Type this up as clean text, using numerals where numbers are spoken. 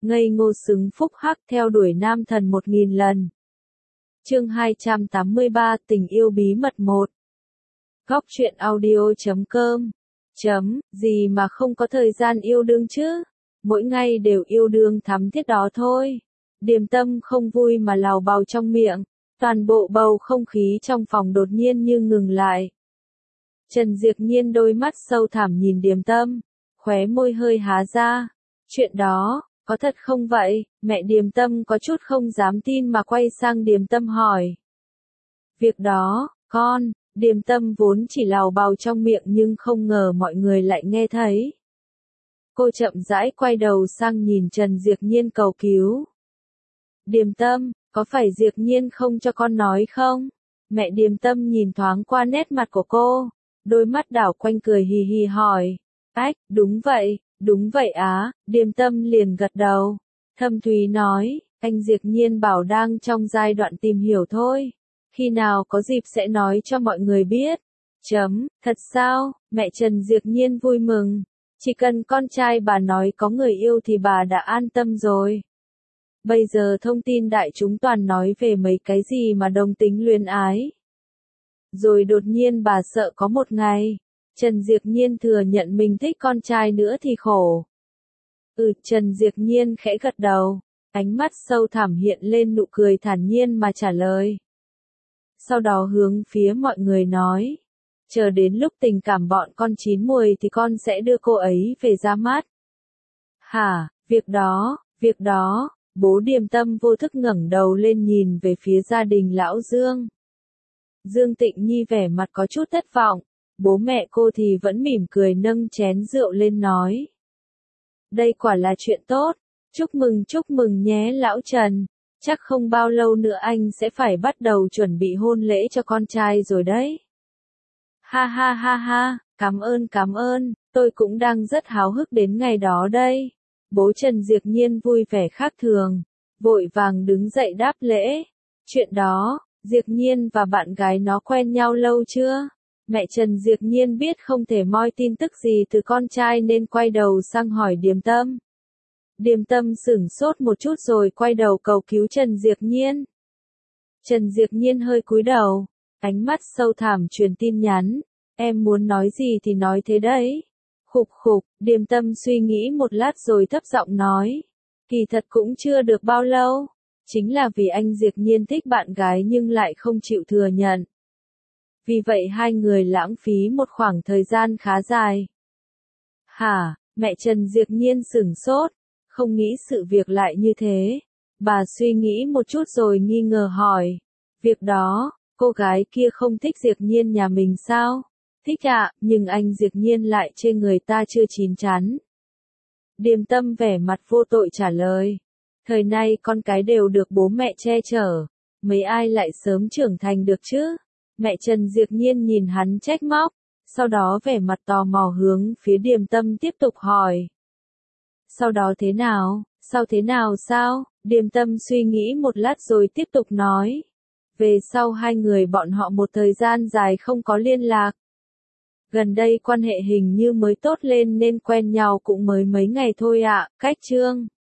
ngây ngô xứng phúc hắc theo đuổi nam thần 1000 lần. Chương 283 Tình yêu bí mật 1. Góc truyện audio.com. Gì mà không có thời gian yêu đương chứ? Mỗi ngày đều yêu đương thắm thiết đó thôi. Điềm Tâm không vui mà lào bào trong miệng, toàn bộ bầu không khí trong phòng đột nhiên như ngừng lại. Trần Diệp Nhiên đôi mắt sâu thẳm nhìn Điềm Tâm, khóe môi hơi há ra. Chuyện đó, có thật không vậy? Mẹ Điềm Tâm có chút không dám tin mà quay sang Điềm Tâm hỏi. Việc đó, con, Điềm Tâm vốn chỉ lào bào trong miệng nhưng không ngờ mọi người lại nghe thấy. Cô chậm rãi quay đầu sang nhìn Trần Diệp Nhiên cầu cứu. Điềm Tâm, có phải Diệp Nhiên không cho con nói không? Mẹ Điềm Tâm nhìn thoáng qua nét mặt của cô, đôi mắt đảo quanh cười hì hì hỏi. Ách, đúng vậy á, Điềm Tâm liền gật đầu. Thâm Thúy nói, anh Diệp Nhiên bảo đang trong giai đoạn tìm hiểu thôi. Khi nào có dịp sẽ nói cho mọi người biết. Thật sao? Mẹ Trần Diệp Nhiên vui mừng. Chỉ cần con trai bà nói có người yêu thì bà đã an tâm rồi. Bây giờ thông tin đại chúng toàn nói về mấy cái gì mà đồng tính luyến ái. Rồi đột nhiên bà sợ có một ngày, Trần Diệp Nhiên thừa nhận mình thích con trai nữa thì khổ. Trần Diệp Nhiên khẽ gật đầu, ánh mắt sâu thẳm hiện lên nụ cười thản nhiên mà trả lời. Sau đó hướng phía mọi người nói, chờ đến lúc tình cảm bọn con chín muồi thì con sẽ đưa cô ấy về ra mắt. Hả, việc đó, bố Điềm Tâm vô thức ngẩng đầu lên nhìn về phía gia đình lão Dương. Dương Tịnh Nhi vẻ mặt có chút thất vọng, bố mẹ cô thì vẫn mỉm cười nâng chén rượu lên nói. Đây quả là chuyện tốt, chúc mừng nhé lão Trần, chắc không bao lâu nữa anh sẽ phải bắt đầu chuẩn bị hôn lễ cho con trai rồi đấy. Ha, cảm ơn, tôi cũng đang rất háo hức đến ngày đó đây. Bố Trần Diệp Nhiên vui vẻ khác thường, vội vàng đứng dậy đáp lễ. Chuyện đó, Diệp Nhiên và bạn gái nó quen nhau lâu chưa? Mẹ Trần Diệp Nhiên biết không thể moi tin tức gì từ con trai nên quay đầu sang hỏi Điềm Tâm. Điềm Tâm sửng sốt một chút rồi quay đầu cầu cứu Trần Diệp Nhiên. Trần Diệp Nhiên hơi cúi đầu, ánh mắt sâu thẳm truyền tin nhắn. Em muốn nói gì thì nói thế đấy. Khục, Điềm Tâm suy nghĩ một lát rồi thấp giọng nói. Kỳ thật cũng chưa được bao lâu. Chính là vì anh Diệp Nhiên thích bạn gái nhưng lại không chịu thừa nhận. Vì vậy hai người lãng phí một khoảng thời gian khá dài. Hả, mẹ Trần Diệp Nhiên sửng sốt, không nghĩ sự việc lại như thế. Bà suy nghĩ một chút rồi nghi ngờ hỏi. Việc đó, cô gái kia không thích Diệp Nhiên nhà mình sao? Thích ạ, nhưng anh Diệp Nhiên lại chê người ta chưa chín chắn. Điềm Tâm vẻ mặt vô tội trả lời. Thời nay con cái đều được bố mẹ che chở, mấy ai lại sớm trưởng thành được chứ? Mẹ Trần Diệp Nhiên nhìn hắn trách móc, sau đó vẻ mặt tò mò hướng phía Điềm Tâm tiếp tục hỏi. Sau đó thế nào? Sao? Điềm Tâm suy nghĩ một lát rồi tiếp tục nói. Về sau hai người bọn họ một thời gian dài không có liên lạc. Gần đây quan hệ hình như mới tốt lên nên quen nhau cũng mới mấy ngày thôi ạ. Cách chương